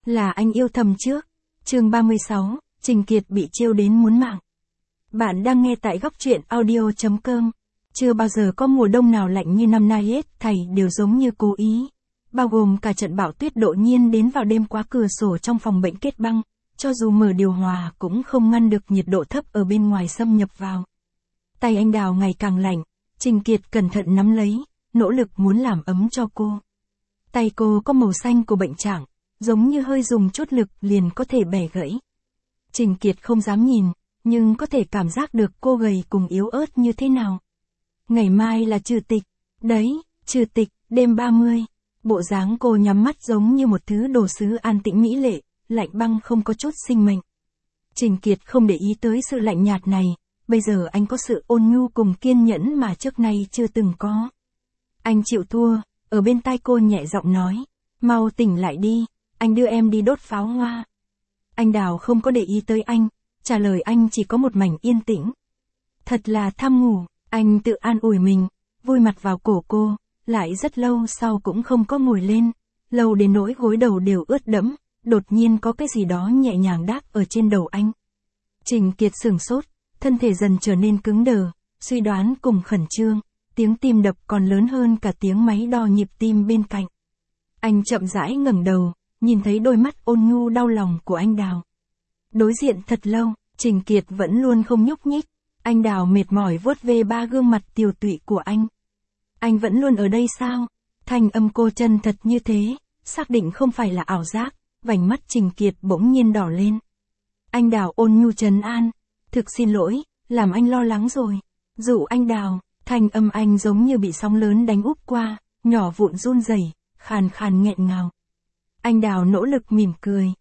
Là anh yêu thầm trước. Chương 36, Trình Kiệt bị trêu đến muốn mạng. Bạn đang nghe tại góc truyện audio.com. Chưa bao giờ có mùa đông nào lạnh như năm nay hết, thảy đều giống như cố ý. Bao gồm cả trận bão tuyết đột nhiên đến vào đêm qua cửa sổ trong phòng bệnh kết băng, cho dù mở điều hòa cũng không ngăn được nhiệt độ thấp ở bên ngoài xâm nhập vào. Tay anh Đào ngày càng lạnh, Trình Kiệt cẩn thận nắm lấy, nỗ lực muốn làm ấm cho cô. Tay cô có màu xanh của bệnh trạng, giống như hơi dùng chút lực liền có thể bẻ gãy. Trình Kiệt không dám nhìn, nhưng có thể cảm giác được cô gầy cùng yếu ớt như thế nào. Ngày mai là trừ tịch, đấy, trừ tịch, đêm 30. Bộ dáng cô nhắm mắt giống như một thứ đồ sứ an tĩnh mỹ lệ, lạnh băng không có chút sinh mệnh. Trình Kiệt không để ý tới sự lạnh nhạt này, bây giờ anh có sự ôn nhu cùng kiên nhẫn mà trước nay chưa từng có. Anh chịu thua, ở bên tai cô nhẹ giọng nói, mau tỉnh lại đi, anh đưa em đi đốt pháo hoa. Anh Đào không có để ý tới anh, trả lời anh chỉ có một mảnh yên tĩnh. Thật là tham ngủ, anh tự an ủi mình, vùi mặt vào cổ cô, lại rất lâu sau cũng không có ngồi lên, lâu đến nỗi gối đầu đều ướt đẫm, đột nhiên có cái gì đó nhẹ nhàng đáp ở trên đầu anh. Trình Kiệt sửng sốt, thân thể dần trở nên cứng đờ, suy đoán cùng khẩn trương, tiếng tim đập còn lớn hơn cả tiếng máy đo nhịp tim bên cạnh. Anh chậm rãi ngẩng đầu, nhìn thấy đôi mắt ôn nhu đau lòng của anh Đào. Đối diện thật lâu, Trình Kiệt vẫn luôn không nhúc nhích, anh Đào mệt mỏi vuốt ve ba gương mặt tiều tụy của anh. Anh vẫn luôn ở đây sao? Thanh âm cô chân thật như thế, xác định không phải là ảo giác, vành mắt Trình Kiệt bỗng nhiên đỏ lên. Anh Đào ôn nhu trấn an, thực xin lỗi, làm anh lo lắng rồi. Dụ anh Đào, thanh âm anh giống như bị sóng lớn đánh úp qua, nhỏ vụn run rẩy, khàn khàn nghẹn ngào. Anh Đào nỗ lực mỉm cười,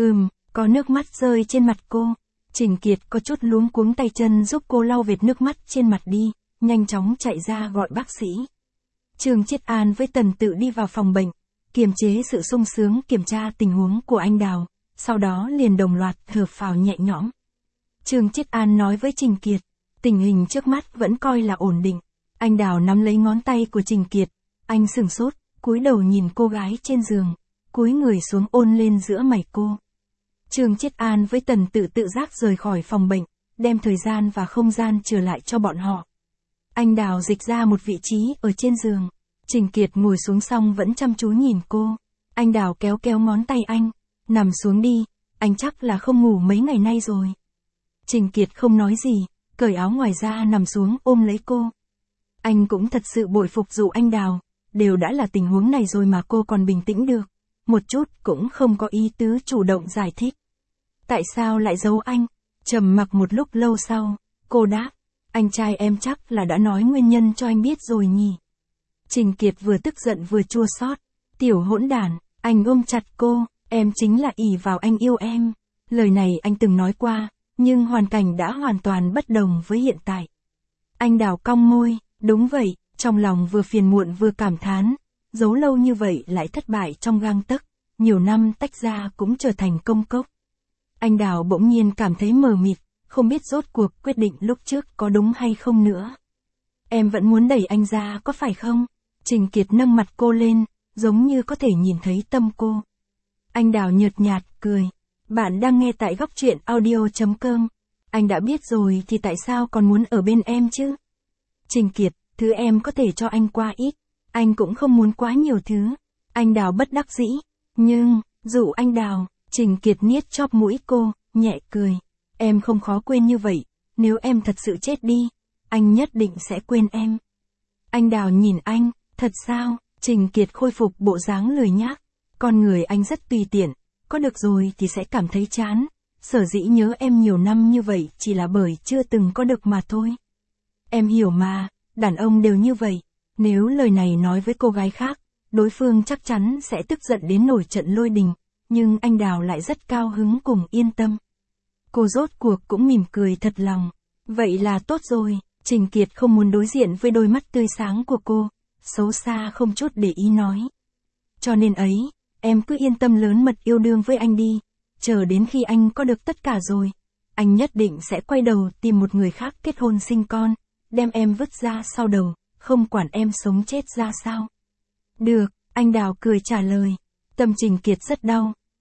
có nước mắt rơi trên mặt cô. Trình Kiệt có chút luống cuống tay chân giúp cô lau vệt nước mắt trên mặt đi, nhanh chóng chạy ra gọi bác sĩ. Trương Chiết An với Tần Tự đi vào phòng bệnh, kiềm chế sự sung sướng kiểm tra tình huống của anh Đào, sau đó liền đồng loạt thở phào nhẹ nhõm. Trương Chiết An nói với Trình Kiệt, tình hình trước mắt vẫn coi là ổn định. Anh Đào nắm lấy ngón tay của Trình Kiệt, anh sửng sốt, cúi đầu nhìn cô gái trên giường, cúi người xuống ôn lên giữa mày cô. Trương Chiết An với Tần Tự tự giác rời khỏi phòng bệnh, đem thời gian và không gian trở lại cho bọn họ. Anh Đào dịch ra một vị trí ở trên giường, Trình Kiệt ngồi xuống xong vẫn chăm chú nhìn cô. Anh Đào kéo kéo ngón tay anh, nằm xuống đi, anh chắc là không ngủ mấy ngày nay rồi. Trình Kiệt không nói gì, cởi áo ngoài ra nằm xuống ôm lấy cô. Anh cũng thật sự bội phục Dụ anh Đào, đều đã là tình huống này rồi mà cô còn bình tĩnh được, một chút cũng không có ý tứ chủ động giải thích. Tại sao lại giấu anh? Trầm mặc một lúc lâu sau, cô đáp, anh trai em chắc là đã nói nguyên nhân cho anh biết rồi nhỉ. Trình Kiệt vừa tức giận vừa chua xót, tiểu hỗn đản, anh ôm chặt cô, em chính là ỷ vào anh yêu em. Lời này anh từng nói qua, nhưng hoàn cảnh đã hoàn toàn bất đồng với hiện tại. Anh Đào cong môi, đúng vậy, trong lòng vừa phiền muộn vừa cảm thán, giấu lâu như vậy lại thất bại trong gang tấc, nhiều năm tách ra cũng trở thành công cốc. Anh Đào bỗng nhiên cảm thấy mờ mịt, không biết rốt cuộc quyết định lúc trước có đúng hay không nữa. Em vẫn muốn đẩy anh ra có phải không? Trình Kiệt nâng mặt cô lên, giống như có thể nhìn thấy tâm cô. Anh Đào nhợt nhạt, cười. Bạn đang nghe tại góc truyện audio.com. Anh đã biết rồi thì tại sao còn muốn ở bên em chứ? Trình Kiệt, thứ em có thể cho anh quá ít, anh cũng không muốn quá nhiều thứ. Anh Đào bất đắc dĩ. Nhưng, Dụ anh Đào, Trình Kiệt niết chóp mũi cô, nhẹ cười. Em không khó quên như vậy, nếu em thật sự chết đi, anh nhất định sẽ quên em. Anh Đào nhìn anh, thật sao? Trình Kiệt khôi phục bộ dáng lười nhác. Con người anh rất tùy tiện, có được rồi thì sẽ cảm thấy chán. Sở dĩ nhớ em nhiều năm như vậy chỉ là bởi chưa từng có được mà thôi. Em hiểu mà, đàn ông đều như vậy. Nếu lời này nói với cô gái khác, đối phương chắc chắn sẽ tức giận đến nổi trận lôi đình. Nhưng anh Đào lại rất cao hứng cùng yên tâm. Cô rốt cuộc cũng mỉm cười thật lòng. Vậy là tốt rồi. Trình Kiệt không muốn đối diện với đôi mắt tươi sáng của cô, xấu xa không chút để ý nói. Cho nên ấy, em cứ yên tâm lớn mật yêu đương với anh đi, chờ đến khi anh có được tất cả rồi, anh nhất định sẽ quay đầu tìm một người khác kết hôn sinh con, đem em vứt ra sau đầu, không quản em sống chết ra sao. Được, anh Đào cười trả lời. Tâm Trình Kiệt rất đau,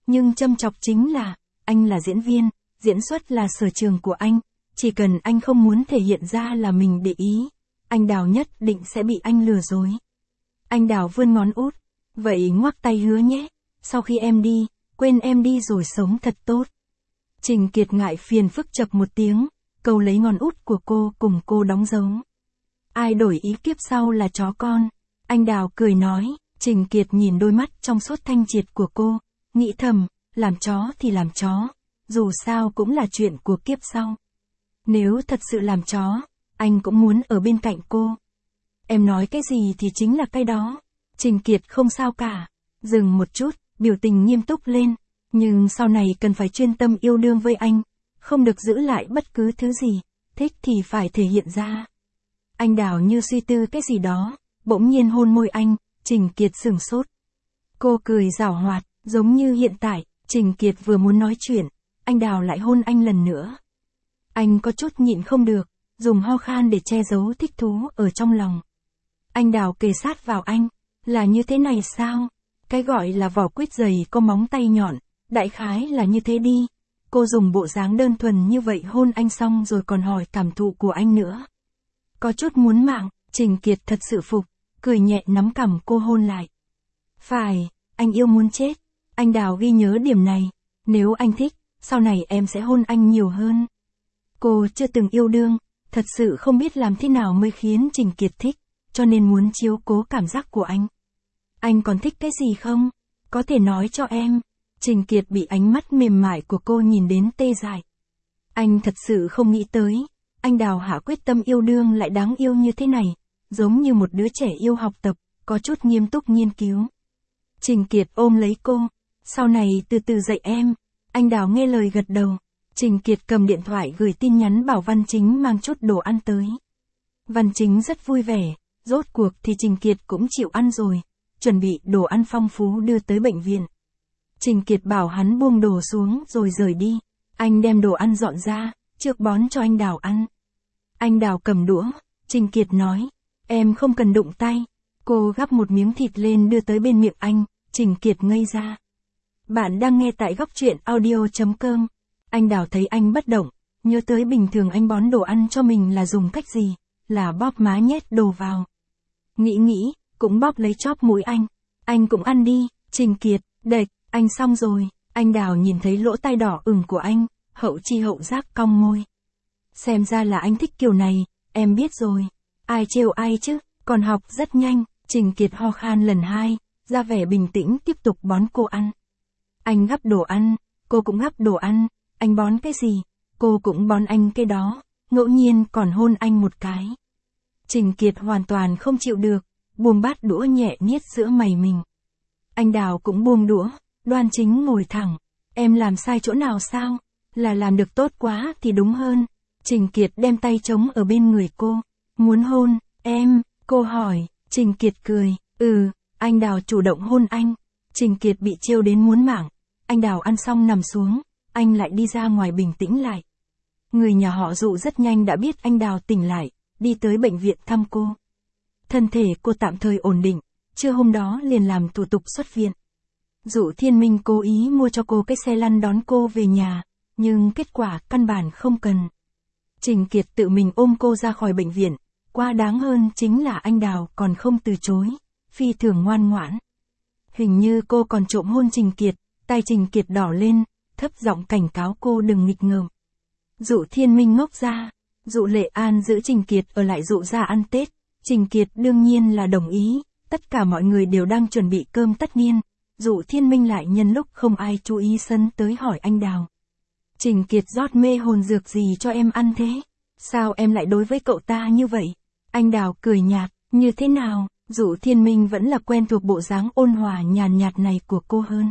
Nhưng châm chọc chính là, anh là diễn viên, diễn xuất là sở trường của anh, chỉ cần anh không muốn thể hiện ra là mình để ý, anh Đào nhất định sẽ bị anh lừa dối. Anh Đào vươn ngón út, vậy ngoắc tay hứa nhé, sau khi em đi, quên em đi rồi sống thật tốt. Trình Kiệt ngại phiền phức chập một tiếng, câu lấy ngón út của cô cùng cô đóng dấu. Ai đổi ý kiếp sau là chó con. Anh Đào cười nói, Trình Kiệt nhìn đôi mắt trong suốt thanh triệt của cô, nghĩ thầm, làm chó thì làm chó, dù sao cũng là chuyện của kiếp sau. Nếu thật sự làm chó, anh cũng muốn ở bên cạnh cô. Em nói cái gì thì chính là cái đó. Trình Kiệt không sao cả. Dừng một chút, biểu tình nghiêm túc lên. Nhưng sau này cần phải chuyên tâm yêu đương với anh. Không được giữ lại bất cứ thứ gì. Thích thì phải thể hiện ra. Anh Đào như suy tư cái gì đó. Bỗng nhiên hôn môi anh. Trình Kiệt sửng sốt. Cô cười giảo hoạt, giống như hiện tại. Trình Kiệt vừa muốn nói chuyện. Anh Đào lại hôn anh lần nữa. Anh có chút nhịn không được. Dùng ho khan để che giấu thích thú ở trong lòng. Anh Đào kề sát vào anh. Là như thế này sao? Cái gọi là vỏ quýt dày có móng tay nhọn. Đại khái là như thế đi. Cô dùng bộ dáng đơn thuần như vậy hôn anh xong rồi còn hỏi cảm thụ của anh nữa. Có chút muốn mạng, Trình Kiệt thật sự phục. Cười nhẹ nắm cằm cô hôn lại. Phải, anh yêu muốn chết. Anh Đào ghi nhớ điểm này. Nếu anh thích, sau này em sẽ hôn anh nhiều hơn. Cô chưa từng yêu đương. Thật sự không biết làm thế nào mới khiến Trình Kiệt thích, cho nên muốn chiếu cố cảm giác của anh. Anh còn thích cái gì không? Có thể nói cho em. Trình Kiệt bị ánh mắt mềm mại của cô nhìn đến tê dại. Anh thật sự không nghĩ tới, anh Đào hạ quyết tâm yêu đương lại đáng yêu như thế này, giống như một đứa trẻ yêu học tập, có chút nghiêm túc nghiên cứu. Trình Kiệt ôm lấy cô, sau này từ từ dạy em. Anh Đào nghe lời gật đầu. Trình Kiệt cầm điện thoại gửi tin nhắn bảo Văn Chính mang chút đồ ăn tới. Văn Chính rất vui vẻ, rốt cuộc thì Trình Kiệt cũng chịu ăn rồi, chuẩn bị đồ ăn phong phú đưa tới bệnh viện. Trình Kiệt bảo hắn buông đồ xuống rồi rời đi. Anh đem đồ ăn dọn ra, trước bón cho anh Đào ăn. Anh Đào cầm đũa, Trình Kiệt nói, em không cần đụng tay. Cô gắp một miếng thịt lên đưa tới bên miệng anh, Trình Kiệt ngây ra. Bạn đang nghe tại góc truyện audio.com. Anh Đào thấy anh bất động, nhớ tới bình thường anh bón đồ ăn cho mình là dùng cách gì, là bóp má nhét đồ vào. Nghĩ, cũng bóp lấy chóp mũi anh cũng ăn đi, Trình Kiệt, đệch, anh xong rồi. Anh Đào nhìn thấy lỗ tai đỏ ửng của anh, hậu chi hậu giác cong môi. Xem ra là anh thích kiểu này, em biết rồi. Ai trêu ai chứ, còn học rất nhanh. Trình Kiệt ho khan lần 2, ra vẻ bình tĩnh tiếp tục bón cô ăn. Anh gắp đồ ăn, cô cũng gắp đồ ăn. Anh bón cái gì, cô cũng bón anh cái đó, ngẫu nhiên còn hôn anh một cái. Trình Kiệt hoàn toàn không chịu được, buông bát đũa nhẹ niết giữa mày mình. Anh Đào cũng buông đũa, đoan chính ngồi thẳng. Em làm sai chỗ nào sao? Là làm được tốt quá thì đúng hơn. Trình Kiệt đem tay trống ở bên người cô. Muốn hôn, em, cô hỏi. Trình Kiệt cười, anh Đào chủ động hôn anh. Trình Kiệt bị trêu đến muốn mảng. Anh Đào ăn xong nằm xuống, anh lại đi ra ngoài bình tĩnh lại. Người nhà họ Dụ rất nhanh đã biết anh Đào tỉnh lại, đi tới bệnh viện thăm cô. Thân thể cô tạm thời ổn định, trưa hôm đó liền làm thủ tục xuất viện. Dụ Thiên Minh cố ý mua cho cô cái xe lăn đón cô về nhà, nhưng kết quả căn bản không cần. Trình Kiệt tự mình ôm cô ra khỏi bệnh viện, quá đáng hơn chính là anh Đào còn không từ chối, phi thường ngoan ngoãn. Hình như cô còn trộm hôn Trình Kiệt, tay Trình Kiệt đỏ lên, thấp giọng cảnh cáo cô đừng nghịch ngợm. Dụ Thiên Minh ngốc ra, Dụ Lệ An giữ Trình Kiệt ở lại Dụ gia ăn Tết, Trình Kiệt đương nhiên là đồng ý, tất cả mọi người đều đang chuẩn bị cơm tất niên, Dụ Thiên Minh lại nhân lúc không ai chú ý sân tới hỏi anh Đào. Trình Kiệt rót mê hồn dược gì cho em ăn thế? Sao em lại đối với cậu ta như vậy? Anh Đào cười nhạt, như thế nào? Dụ Thiên Minh vẫn là quen thuộc bộ dáng ôn hòa nhàn nhạt này của cô hơn.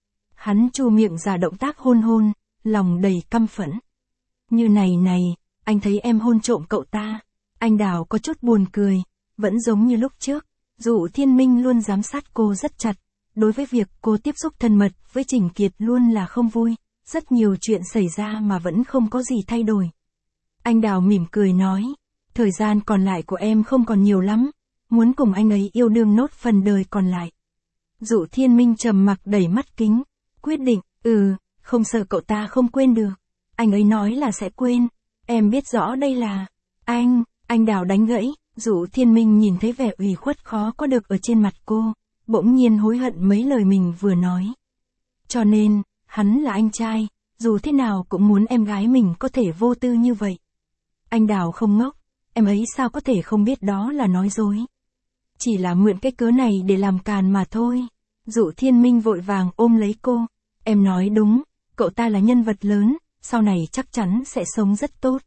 Hắn chu miệng ra động tác hôn, lòng đầy căm phẫn. Như này, anh thấy em hôn trộm cậu ta. Anh Đào có chút buồn cười, vẫn giống như lúc trước. Dụ Thiên Minh luôn giám sát cô rất chặt. Đối với việc cô tiếp xúc thân mật với Trình Kiệt luôn là không vui. Rất nhiều chuyện xảy ra mà vẫn không có gì thay đổi. Anh Đào mỉm cười nói, thời gian còn lại của em không còn nhiều lắm. Muốn cùng anh ấy yêu đương nốt phần đời còn lại. Dụ Thiên Minh trầm mặc đẩy mắt kính, quyết định, Không sợ cậu ta không quên được. Anh ấy nói là sẽ quên. Em biết rõ đây là... Anh Đào đánh gãy. Dụ Thiên Minh nhìn thấy vẻ ủy khuất khó có được ở trên mặt cô, bỗng nhiên hối hận mấy lời mình vừa nói. Cho nên, hắn là anh trai, dù thế nào cũng muốn em gái mình có thể vô tư như vậy. Anh Đào không ngốc, em ấy sao có thể không biết đó là nói dối. Chỉ là mượn cái cớ này để làm càn mà thôi. Dụ Thiên Minh vội vàng ôm lấy cô. Em nói đúng, cậu ta là nhân vật lớn, sau này chắc chắn sẽ sống rất tốt.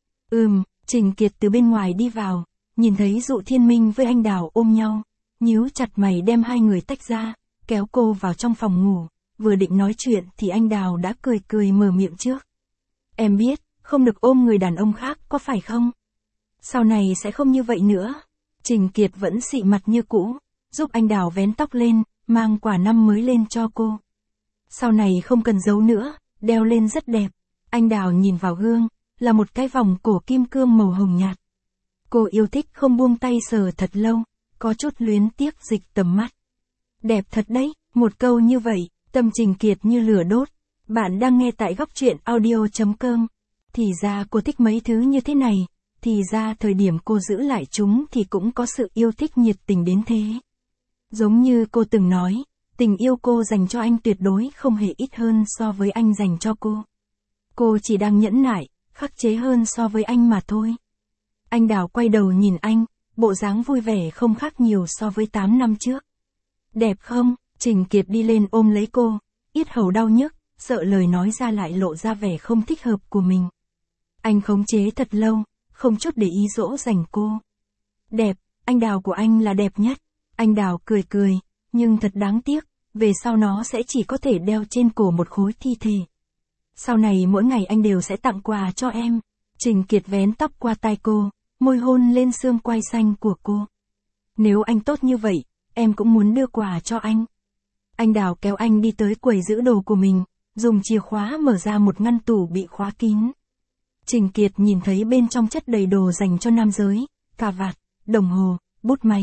Trình Kiệt từ bên ngoài đi vào, nhìn thấy Dụ Thiên Minh với anh Đào ôm nhau, nhíu chặt mày đem hai người tách ra, kéo cô vào trong phòng ngủ, vừa định nói chuyện thì anh Đào đã cười mở miệng trước. Em biết, không được ôm người đàn ông khác có phải không? Sau này sẽ không như vậy nữa. Trình Kiệt vẫn xị mặt như cũ, giúp anh Đào vén tóc lên, mang quả năm mới lên cho cô. Sau này không cần giấu nữa, đeo lên rất đẹp. Anh Đào nhìn vào gương, là một cái vòng cổ kim cương màu hồng nhạt. Cô yêu thích không buông tay sờ thật lâu, có chút luyến tiếc dịch tầm mắt. Đẹp thật đấy, một câu như vậy, tâm Trình Kiệt như lửa đốt. Bạn đang nghe tại góc truyện audio.com. Thì ra cô thích mấy thứ như thế này, thì ra thời điểm cô giữ lại chúng thì cũng có sự yêu thích nhiệt tình đến thế. Giống như cô từng nói, tình yêu cô dành cho anh tuyệt đối không hề ít hơn so với anh dành cho cô. Cô chỉ đang nhẫn nại, khắc chế hơn so với anh mà thôi. Anh Đào quay đầu nhìn anh, bộ dáng vui vẻ không khác nhiều so với 8 năm trước. Đẹp không? Trình Kiệt đi lên ôm lấy cô, yết hầu đau nhức, sợ lời nói ra lại lộ ra vẻ không thích hợp của mình. Anh khống chế thật lâu, không chút để ý dỗ dành cô. Đẹp, anh Đào của anh là đẹp nhất. Anh Đào cười, nhưng thật đáng tiếc, về sau nó sẽ chỉ có thể đeo trên cổ một khối thi thể. Sau này mỗi ngày anh đều sẽ tặng quà cho em. Trình Kiệt vén tóc qua tai cô, môi hôn lên xương quai xanh của cô. Nếu anh tốt như vậy, em cũng muốn đưa quà cho anh. Anh Đào kéo anh đi tới quầy giữ đồ của mình, dùng chìa khóa mở ra một ngăn tủ bị khóa kín. Trình Kiệt nhìn thấy bên trong chất đầy đồ dành cho nam giới, cà vạt, đồng hồ, bút máy.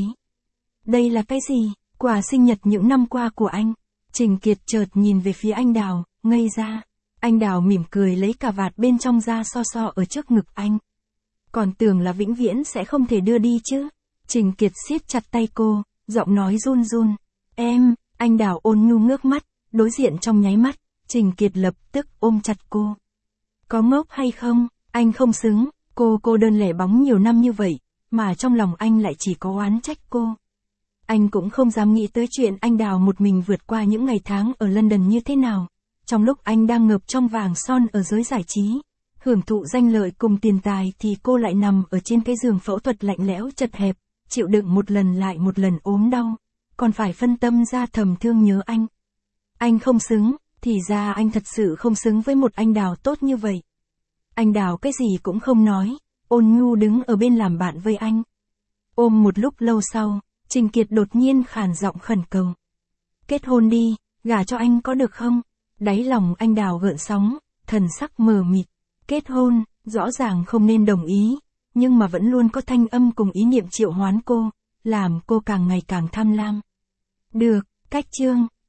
Đây là cái gì? Quà sinh nhật những năm qua của anh. Trình Kiệt chợt nhìn về phía anh Đào, ngây ra. Anh Đào mỉm cười lấy cà vạt bên trong ra so ở trước ngực anh. Còn tưởng là vĩnh viễn sẽ không thể đưa đi chứ. Trình Kiệt siết chặt tay cô, giọng nói run run. Em, anh Đào ôn nhu ngước mắt, đối diện trong nháy mắt, Trình Kiệt lập tức ôm chặt cô. Có ngốc hay không, anh không xứng, cô đơn lẻ bóng nhiều năm như vậy, mà trong lòng anh lại chỉ có oán trách cô. Anh cũng không dám nghĩ tới chuyện anh Đào một mình vượt qua những ngày tháng ở London như thế nào. Trong lúc anh đang ngập trong vàng son ở giới giải trí, hưởng thụ danh lợi cùng tiền tài thì cô lại nằm ở trên cái giường phẫu thuật lạnh lẽo chật hẹp, chịu đựng một lần lại một lần ốm đau, còn phải phân tâm ra thầm thương nhớ anh. Anh không xứng, thì ra anh thật sự không xứng với một anh Đào tốt như vậy. Anh Đào cái gì cũng không nói, ôn nhu đứng ở bên làm bạn với anh. Ôm một lúc lâu sau, Trình Kiệt đột nhiên khàn giọng khẩn cầu. Kết hôn đi, gả cho anh có được không? Đáy lòng anh Đào gợn sóng, thần sắc mờ mịt. Kết hôn, rõ ràng không nên đồng ý, nhưng mà vẫn luôn có thanh âm cùng ý niệm triệu hoán cô, làm cô càng ngày càng tham lam. Được, cách chương.